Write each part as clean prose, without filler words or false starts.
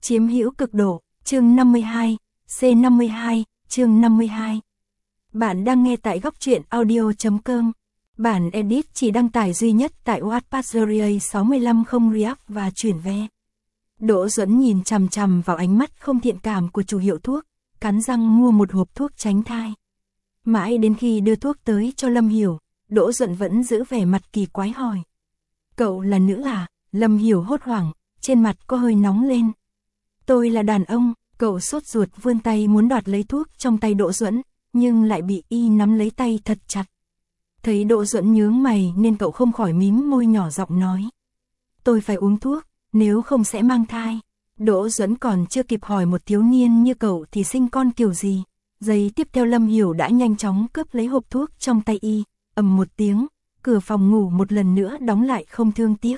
Chiếm hữu cực độ, chương 52, C52, chương 52. Bạn đang nghe tại góc truyện audio.com. Bản edit chỉ đăng tải duy nhất tại Wattpad 65 không React và chuyển ve. Đỗ Duẫn nhìn chằm chằm vào ánh mắt không thiện cảm của chủ hiệu thuốc, cắn răng mua một hộp thuốc tránh thai. Mãi đến khi đưa thuốc tới cho Lâm Hiểu, Đỗ Duẫn vẫn giữ vẻ mặt kỳ quái hỏi. Cậu là nữ à? Lâm Hiểu hốt hoảng, trên mặt có hơi nóng lên. Tôi là đàn ông. Cậu sốt ruột vươn tay muốn đoạt lấy thuốc trong tay Đỗ Duẫn, nhưng lại bị y nắm lấy tay thật chặt. Thấy Đỗ Duẫn nhướng mày nên cậu không khỏi mím môi nhỏ giọng nói. Tôi phải uống thuốc, nếu không sẽ mang thai. Đỗ Duẫn còn chưa kịp hỏi một thiếu niên như cậu thì sinh con kiểu gì. Giây tiếp theo Lâm Hiểu đã nhanh chóng cướp lấy hộp thuốc trong tay y, ầm một tiếng, cửa phòng ngủ một lần nữa đóng lại không thương tiếc.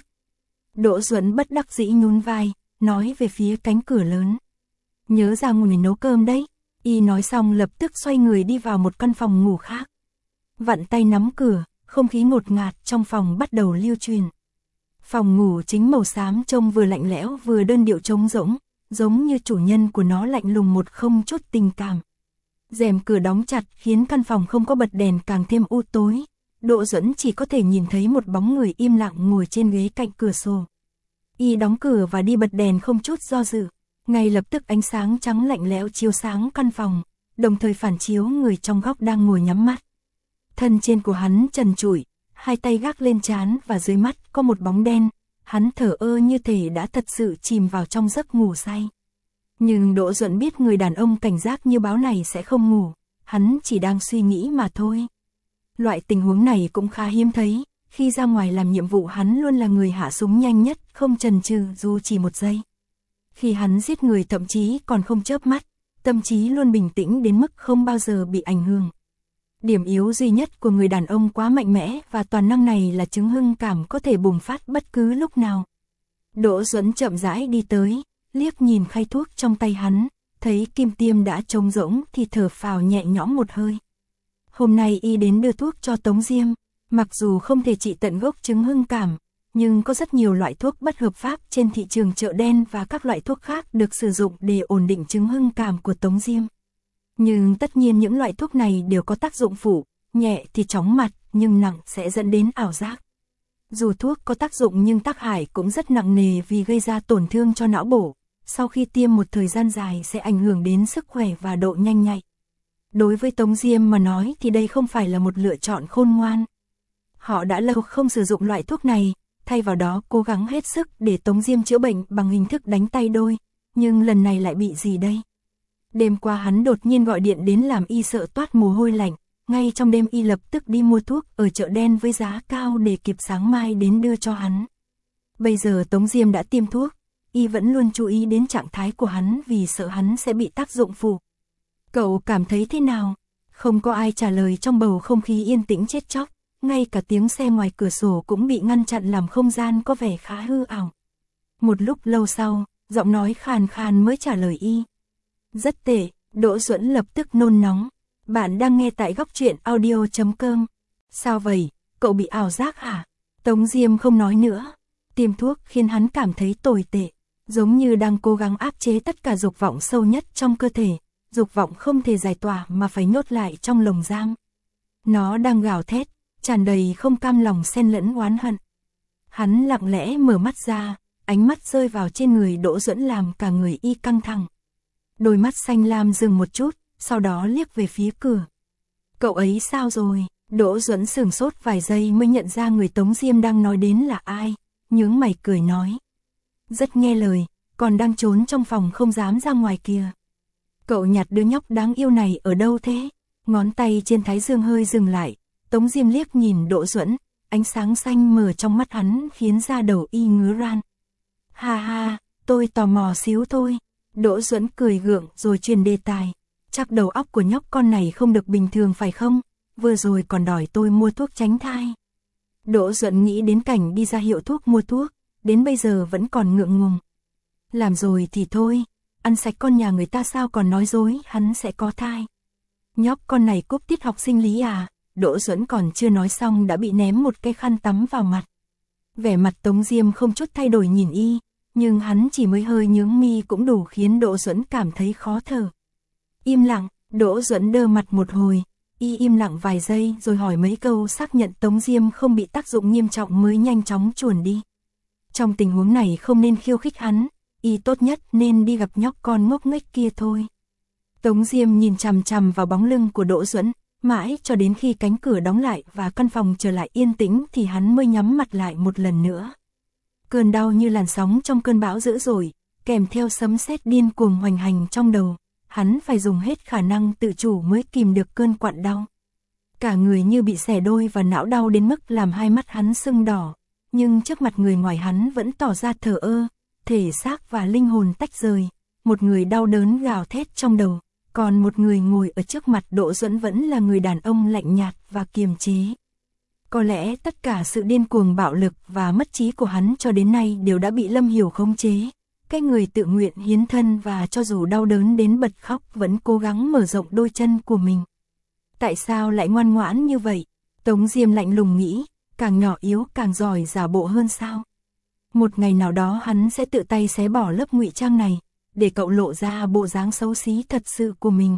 Đỗ Duẫn bất đắc dĩ nhún vai, nói về phía cánh cửa lớn. Nhớ ra ngồi nấu cơm đấy. Y nói xong lập tức xoay người đi vào một căn phòng ngủ khác. Vặn tay nắm cửa, không khí ngột ngạt trong phòng bắt đầu lưu truyền. Phòng ngủ chính màu xám trông vừa lạnh lẽo vừa đơn điệu trống rỗng, giống như chủ nhân của nó lạnh lùng một không chút tình cảm. Rèm cửa đóng chặt khiến căn phòng không có bật đèn càng thêm u tối. Đỗ Duẫn chỉ có thể nhìn thấy một bóng người im lặng ngồi trên ghế cạnh cửa sổ. Y đóng cửa và đi bật đèn không chút do dự. Ngay lập tức ánh sáng trắng lạnh lẽo chiếu sáng căn phòng, đồng thời phản chiếu người trong góc đang ngồi nhắm mắt. Thân trên của hắn trần trụi, hai tay gác lên trán và dưới mắt có một bóng đen, hắn thở ơ như thể đã thật sự chìm vào trong giấc ngủ say. Nhưng Đỗ Duẫn biết người đàn ông cảnh giác như báo này sẽ không ngủ, hắn chỉ đang suy nghĩ mà thôi. Loại tình huống này cũng khá hiếm thấy, khi ra ngoài làm nhiệm vụ hắn luôn là người hạ súng nhanh nhất, không chần chừ dù chỉ một giây. Khi hắn giết người thậm chí còn không chớp mắt, tâm trí luôn bình tĩnh đến mức không bao giờ bị ảnh hưởng. Điểm yếu duy nhất của người đàn ông quá mạnh mẽ và toàn năng này là chứng hưng cảm có thể bùng phát bất cứ lúc nào. Đỗ Duẫn chậm rãi đi tới, liếc nhìn khay thuốc trong tay hắn, thấy kim tiêm đã trống rỗng thì thở phào nhẹ nhõm một hơi. Hôm nay y đến đưa thuốc cho Tống Diêm, mặc dù không thể trị tận gốc chứng hưng cảm, nhưng có rất nhiều loại thuốc bất hợp pháp trên thị trường chợ đen và các loại thuốc khác được sử dụng để ổn định chứng hưng cảm của Tống Diêm. Nhưng tất nhiên những loại thuốc này đều có tác dụng phụ, nhẹ thì chóng mặt, nhưng nặng sẽ dẫn đến ảo giác. Dù thuốc có tác dụng nhưng tác hại cũng rất nặng nề vì gây ra tổn thương cho não bộ, sau khi tiêm một thời gian dài sẽ ảnh hưởng đến sức khỏe và độ nhanh nhạy. Đối với Tống Diêm mà nói thì đây không phải là một lựa chọn khôn ngoan. Họ đã lâu không sử dụng loại thuốc này, thay vào đó cố gắng hết sức để Tống Diêm chữa bệnh bằng hình thức đánh tay đôi, nhưng lần này lại bị gì đây? Đêm qua hắn đột nhiên gọi điện đến làm y sợ toát mồ hôi lạnh, ngay trong đêm y lập tức đi mua thuốc ở chợ đen với giá cao để kịp sáng mai đến đưa cho hắn. Bây giờ Tống Diêm đã tiêm thuốc, y vẫn luôn chú ý đến trạng thái của hắn vì sợ hắn sẽ bị tác dụng phụ. Cậu cảm thấy thế nào? Không có ai trả lời trong bầu không khí yên tĩnh chết chóc. Ngay cả tiếng xe ngoài cửa sổ cũng bị ngăn chặn làm không gian có vẻ khá hư ảo. Một lúc lâu sau, giọng nói khàn khàn mới trả lời y. Rất tệ. Đỗ Duẫn lập tức nôn nóng. Bạn đang nghe tại góc truyện audio.com. Sao vậy? Cậu bị ảo giác hả? Tống Diêm không nói nữa. Tiêm thuốc khiến hắn cảm thấy tồi tệ, giống như đang cố gắng áp chế tất cả dục vọng sâu nhất trong cơ thể. Dục vọng không thể giải tỏa mà phải nhốt lại trong lồng giam. Nó đang gào thét, tràn đầy không cam lòng xen lẫn oán hận. Hắn lặng lẽ mở mắt ra, ánh mắt rơi vào trên người Đỗ Duẫn làm cả người y căng thẳng. Đôi mắt xanh lam dừng một chút, sau đó liếc về phía cửa. Cậu ấy sao rồi? Đỗ Duẫn sửng sốt vài giây mới nhận ra người Tống Diêm đang nói đến là ai, nhướng mày cười nói. Rất nghe lời, còn đang trốn trong phòng không dám ra ngoài kìa. Cậu nhặt đứa nhóc đáng yêu này ở đâu thế? Ngón tay trên thái dương hơi dừng lại. Tống Diêm liếc nhìn Đỗ Duẫn, ánh sáng xanh mờ trong mắt hắn khiến da đầu y ngứa ran. Ha ha, tôi tò mò xíu thôi. Đỗ Duẫn cười gượng rồi truyền đề tài. Chắc đầu óc của nhóc con này không được bình thường phải không? Vừa rồi còn đòi tôi mua thuốc tránh thai. Đỗ Duẫn nghĩ đến cảnh đi ra hiệu thuốc mua thuốc, đến bây giờ vẫn còn ngượng ngùng. Làm rồi thì thôi, ăn sạch con nhà người ta sao còn nói dối hắn sẽ có thai. Nhóc con này cúp tiết học sinh lý à? Đỗ Duẫn còn chưa nói xong đã bị ném một cái khăn tắm vào mặt. Vẻ mặt Tống Diêm không chút thay đổi nhìn y, nhưng hắn chỉ mới hơi nhướng mi cũng đủ khiến Đỗ Duẫn cảm thấy khó thở. Im lặng, Đỗ Duẫn đơ mặt một hồi, y im lặng vài giây rồi hỏi mấy câu xác nhận Tống Diêm không bị tác dụng nghiêm trọng mới nhanh chóng chuồn đi. Trong tình huống này không nên khiêu khích hắn, y tốt nhất nên đi gặp nhóc con ngốc nghếch kia thôi. Tống Diêm nhìn chằm chằm vào bóng lưng của Đỗ Duẫn, mãi cho đến khi cánh cửa đóng lại và căn phòng trở lại yên tĩnh thì hắn mới nhắm mặt lại một lần nữa. Cơn đau như làn sóng trong cơn bão dữ dội, kèm theo sấm sét điên cuồng hoành hành trong đầu, hắn phải dùng hết khả năng tự chủ mới kìm được cơn quặn đau. Cả người như bị xẻ đôi và não đau đến mức làm hai mắt hắn sưng đỏ, nhưng trước mặt người ngoài hắn vẫn tỏ ra thờ ơ, thể xác và linh hồn tách rời, một người đau đớn gào thét trong đầu, còn một người ngồi ở trước mặt Đỗ Duẫn vẫn là người đàn ông lạnh nhạt và kiềm chế. Có lẽ tất cả sự điên cuồng bạo lực và mất trí của hắn cho đến nay đều đã bị Lâm Hiểu khống chế. Cái người tự nguyện hiến thân và cho dù đau đớn đến bật khóc vẫn cố gắng mở rộng đôi chân của mình. Tại sao lại ngoan ngoãn như vậy? Tống Diêm lạnh lùng nghĩ, càng nhỏ yếu càng giỏi giả bộ hơn sao? Một ngày nào đó hắn sẽ tự tay xé bỏ lớp ngụy trang này, để cậu lộ ra bộ dáng xấu xí thật sự của mình.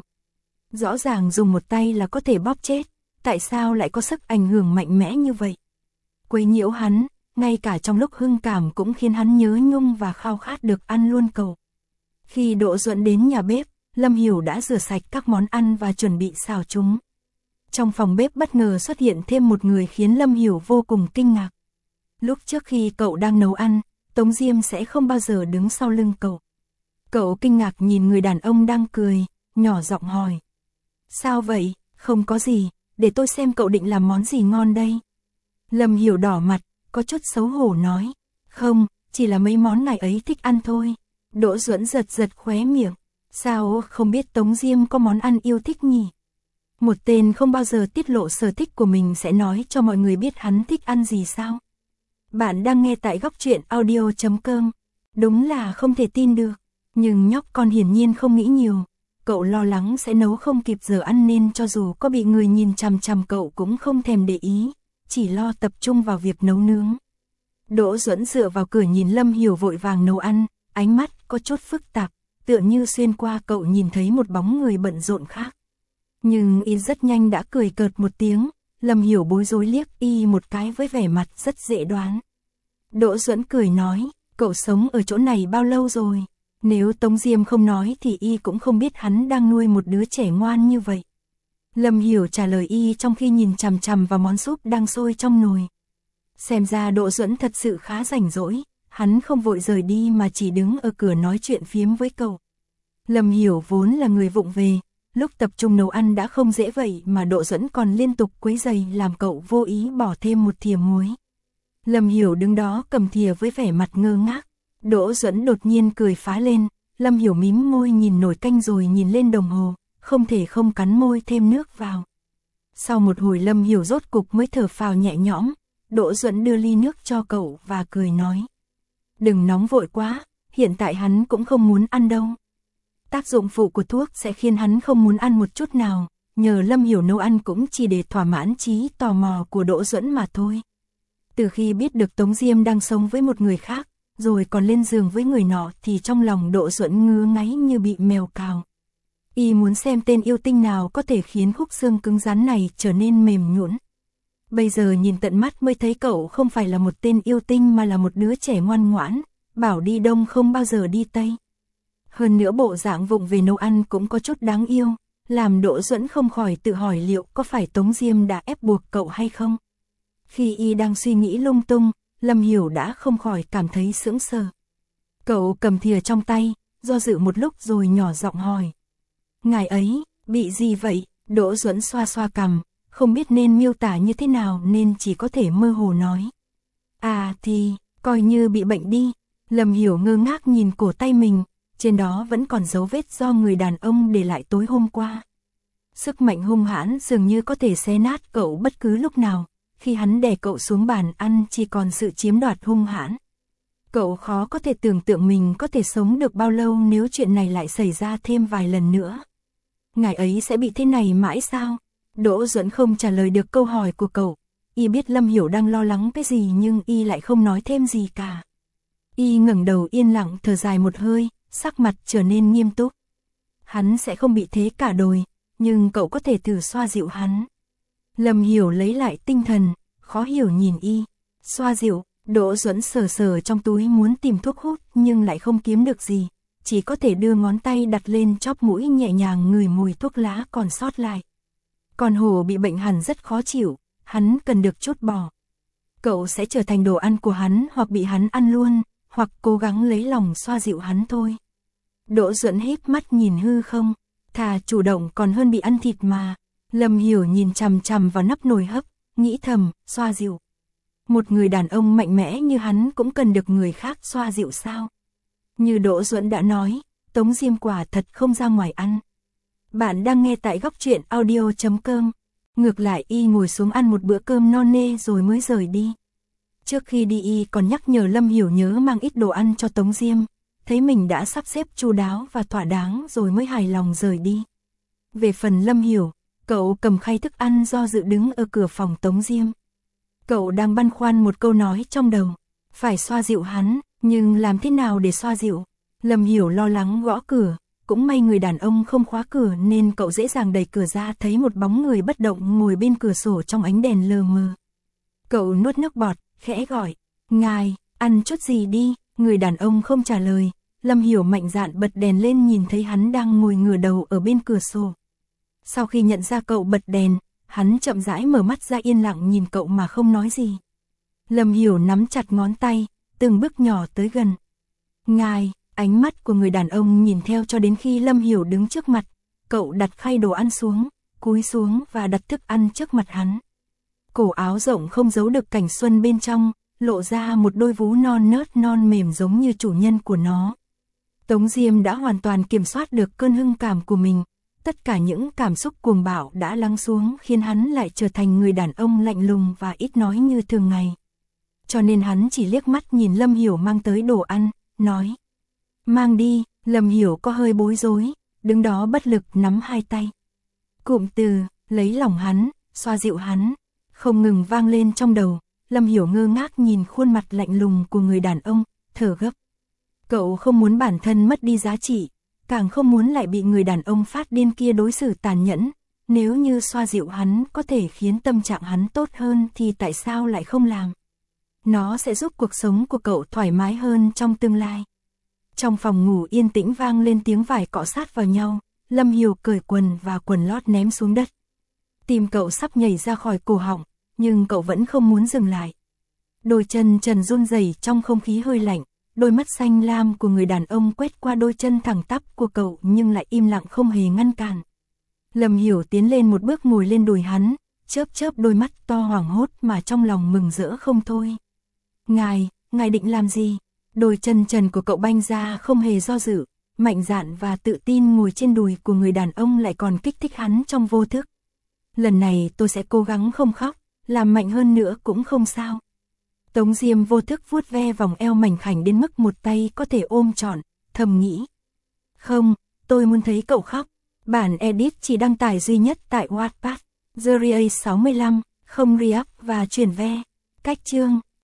Rõ ràng dùng một tay là có thể bóp chết, tại sao lại có sức ảnh hưởng mạnh mẽ như vậy? Quấy nhiễu hắn, ngay cả trong lúc hưng cảm cũng khiến hắn nhớ nhung và khao khát được ăn luôn cậu. Khi Đỗ Duẫn đến nhà bếp, Lâm Hiểu đã rửa sạch các món ăn và chuẩn bị xào chúng. Trong phòng bếp bất ngờ xuất hiện thêm một người khiến Lâm Hiểu vô cùng kinh ngạc. Lúc trước khi cậu đang nấu ăn, Tống Diêm sẽ không bao giờ đứng sau lưng cậu. Cậu kinh ngạc nhìn người đàn ông đang cười, nhỏ giọng hỏi. Sao vậy? Không có gì, để tôi xem cậu định làm món gì ngon đây. Lâm Hiểu đỏ mặt, có chút xấu hổ nói. Không, chỉ là mấy món ngài ấy thích ăn thôi. Đỗ Duẫn giật giật khóe miệng. Sao không biết Tống Diêm có món ăn yêu thích nhỉ? Một tên không bao giờ tiết lộ sở thích của mình sẽ nói cho mọi người biết hắn thích ăn gì sao? Bạn đang nghe tại Góc Truyện Audio.com. Đúng là không thể tin được. Nhưng nhóc con hiển nhiên không nghĩ nhiều. Cậu lo lắng sẽ nấu không kịp giờ ăn nên cho dù có bị người nhìn chằm chằm cậu cũng không thèm để ý, chỉ lo tập trung vào việc nấu nướng. Đỗ Duẫn dựa vào cửa nhìn Lâm Hiểu vội vàng nấu ăn, ánh mắt có chút phức tạp, tựa như xuyên qua cậu nhìn thấy một bóng người bận rộn khác. Nhưng y rất nhanh đã cười cợt một tiếng, Lâm Hiểu bối rối liếc y một cái với vẻ mặt rất dễ đoán. Đỗ Duẫn cười nói, cậu sống ở chỗ này bao lâu rồi? Nếu Tống Diêm không nói thì y cũng không biết hắn đang nuôi một đứa trẻ ngoan như vậy. Lâm Hiểu trả lời y trong khi nhìn chằm chằm vào món súp đang sôi trong nồi. Xem ra Đỗ Duẫn thật sự khá rảnh rỗi, hắn không vội rời đi mà chỉ đứng ở cửa nói chuyện phiếm với cậu. Lâm Hiểu vốn là người vụng về, lúc tập trung nấu ăn đã không dễ vậy mà Đỗ Duẫn còn liên tục quấy rầy làm cậu vô ý bỏ thêm một thìa muối. Lâm Hiểu đứng đó cầm thìa với vẻ mặt ngơ ngác. Đỗ Duẫn đột nhiên cười phá lên, Lâm Hiểu mím môi nhìn nồi canh rồi nhìn lên đồng hồ, không thể không cắn môi thêm nước vào. Sau một hồi Lâm Hiểu rốt cục mới thở phào nhẹ nhõm, Đỗ Duẫn đưa ly nước cho cậu và cười nói. Đừng nóng vội quá, hiện tại hắn cũng không muốn ăn đâu. Tác dụng phụ của thuốc sẽ khiến hắn không muốn ăn một chút nào, nhờ Lâm Hiểu nấu ăn cũng chỉ để thỏa mãn trí tò mò của Đỗ Duẫn mà thôi. Từ khi biết được Tống Diêm đang sống với một người khác, rồi còn lên giường với người nọ thì trong lòng Đỗ Duẫn ngứa ngáy như bị mèo cào. Y muốn xem tên yêu tinh nào có thể khiến khúc xương cứng rắn này trở nên mềm nhũn. Bây giờ nhìn tận mắt mới thấy cậu không phải là một tên yêu tinh mà là một đứa trẻ ngoan ngoãn, bảo đi đông không bao giờ đi tây. Hơn nữa bộ dạng vụng về nấu ăn cũng có chút đáng yêu, làm Đỗ Duẫn không khỏi tự hỏi liệu có phải Tống Diêm đã ép buộc cậu hay không. Khi y đang suy nghĩ lung tung, Lâm Hiểu đã không khỏi cảm thấy sững sờ. Cậu cầm thìa trong tay, do dự một lúc rồi nhỏ giọng hỏi. Ngài ấy, bị gì vậy? Đỗ Duẫn xoa xoa cằm, không biết nên miêu tả như thế nào nên chỉ có thể mơ hồ nói. À thì, coi như bị bệnh đi. Lâm Hiểu ngơ ngác nhìn cổ tay mình, trên đó vẫn còn dấu vết do người đàn ông để lại tối hôm qua. Sức mạnh hung hãn dường như có thể xé nát cậu bất cứ lúc nào. Khi hắn đè cậu xuống bàn ăn chỉ còn sự chiếm đoạt hung hãn. Cậu khó có thể tưởng tượng mình có thể sống được bao lâu nếu chuyện này lại xảy ra thêm vài lần nữa. Ngài ấy sẽ bị thế này mãi sao? Đỗ Duẫn không trả lời được câu hỏi của cậu. Y biết Lâm Hiểu đang lo lắng cái gì nhưng y lại không nói thêm gì cả. Y ngẩng đầu yên lặng thở dài một hơi, sắc mặt trở nên nghiêm túc. Hắn sẽ không bị thế cả đời, nhưng cậu có thể thử xoa dịu hắn. Lâm Hiểu lấy lại tinh thần, khó hiểu nhìn Y. Xoa dịu, Đỗ Duẫn sờ sờ trong túi muốn tìm thuốc hút nhưng lại không kiếm được gì. Chỉ có thể đưa ngón tay đặt lên chóp mũi nhẹ nhàng ngửi mùi thuốc lá còn sót lại. Con hổ bị bệnh hẳn rất khó chịu, hắn cần được trút bỏ. Cậu sẽ trở thành đồ ăn của hắn hoặc bị hắn ăn luôn, hoặc cố gắng lấy lòng xoa dịu hắn thôi. Đỗ Duẫn híp mắt nhìn hư không, thà chủ động còn hơn bị ăn thịt mà. Lâm Hiểu nhìn chằm chằm vào nắp nồi hấp, nghĩ thầm, xoa dịu. Một người đàn ông mạnh mẽ như hắn cũng cần được người khác xoa dịu sao? Như Đỗ Duẫn đã nói, Tống Diêm quả thật không ra ngoài ăn. Bạn đang nghe tại Góc Truyện Audio.com. Ngược lại Y ngồi xuống ăn một bữa cơm no nê rồi mới rời đi. Trước khi đi Y còn nhắc nhở Lâm Hiểu nhớ mang ít đồ ăn cho Tống Diêm. Thấy mình đã sắp xếp chu đáo và thỏa đáng rồi mới hài lòng rời đi. Về phần Lâm Hiểu, cậu cầm khay thức ăn do dự đứng ở cửa phòng Tống Diêm. Cậu đang băn khoăn một câu nói trong đầu. Phải xoa dịu hắn, nhưng làm thế nào để xoa dịu? Lâm Hiểu lo lắng gõ cửa. Cũng may người đàn ông không khóa cửa nên cậu dễ dàng đẩy cửa ra thấy một bóng người bất động ngồi bên cửa sổ trong ánh đèn lờ mờ. Cậu nuốt nước bọt, khẽ gọi. Ngài, ăn chút gì đi. Người đàn ông không trả lời. Lâm Hiểu mạnh dạn bật đèn lên nhìn thấy hắn đang ngồi ngửa đầu ở bên cửa sổ. Sau khi nhận ra cậu bật đèn, hắn chậm rãi mở mắt ra yên lặng nhìn cậu mà không nói gì. Lâm Hiểu nắm chặt ngón tay, từng bước nhỏ tới gần. Ngài, ánh mắt của người đàn ông nhìn theo cho đến khi Lâm Hiểu đứng trước mặt. Cậu đặt khay đồ ăn xuống, cúi xuống và đặt thức ăn trước mặt hắn. Cổ áo rộng không giấu được cảnh xuân bên trong, lộ ra một đôi vú non nớt non mềm giống như chủ nhân của nó. Tống Diêm đã hoàn toàn kiểm soát được cơn hưng cảm của mình. Tất cả những cảm xúc cuồng bạo đã lắng xuống khiến hắn lại trở thành người đàn ông lạnh lùng và ít nói như thường ngày. Cho nên hắn chỉ liếc mắt nhìn Lâm Hiểu mang tới đồ ăn, nói. Mang đi. Lâm Hiểu có hơi bối rối, đứng đó bất lực nắm hai tay. Cụm từ, lấy lòng hắn, xoa dịu hắn, không ngừng vang lên trong đầu. Lâm Hiểu ngơ ngác nhìn khuôn mặt lạnh lùng của người đàn ông, thở gấp. Cậu không muốn bản thân mất đi giá trị, càng không muốn lại bị người đàn ông phát điên kia đối xử tàn nhẫn. Nếu như xoa dịu hắn có thể khiến tâm trạng hắn tốt hơn thì tại sao lại không làm? Nó sẽ giúp cuộc sống của cậu thoải mái hơn trong tương lai. Trong phòng ngủ yên tĩnh vang lên tiếng vải cọ sát vào nhau. Lâm Hiểu cởi quần và quần lót ném xuống đất. Tim cậu sắp nhảy ra khỏi cổ họng, nhưng cậu vẫn không muốn dừng lại. Đôi chân trần run rẩy trong không khí hơi lạnh. Đôi mắt xanh lam của người đàn ông quét qua đôi chân thẳng tắp của cậu nhưng lại im lặng không hề ngăn cản. Lâm Hiểu tiến lên một bước ngồi lên đùi hắn, chớp chớp đôi mắt to hoảng hốt mà trong lòng mừng rỡ không thôi. Ngài định làm gì? Đôi chân trần của cậu banh ra không hề do dự, mạnh dạn và tự tin ngồi trên đùi của người đàn ông lại còn kích thích hắn trong vô thức. Lần này tôi sẽ cố gắng không khóc, làm mạnh hơn nữa cũng không sao. Tống Diêm vô thức vuốt ve vòng eo mảnh khảnh đến mức một tay có thể ôm trọn, thầm nghĩ. Không, tôi muốn thấy cậu khóc. Bản edit chỉ đăng tải duy nhất tại Wattpad, The Ria 65, không re-up và chuyển ve. Cách chương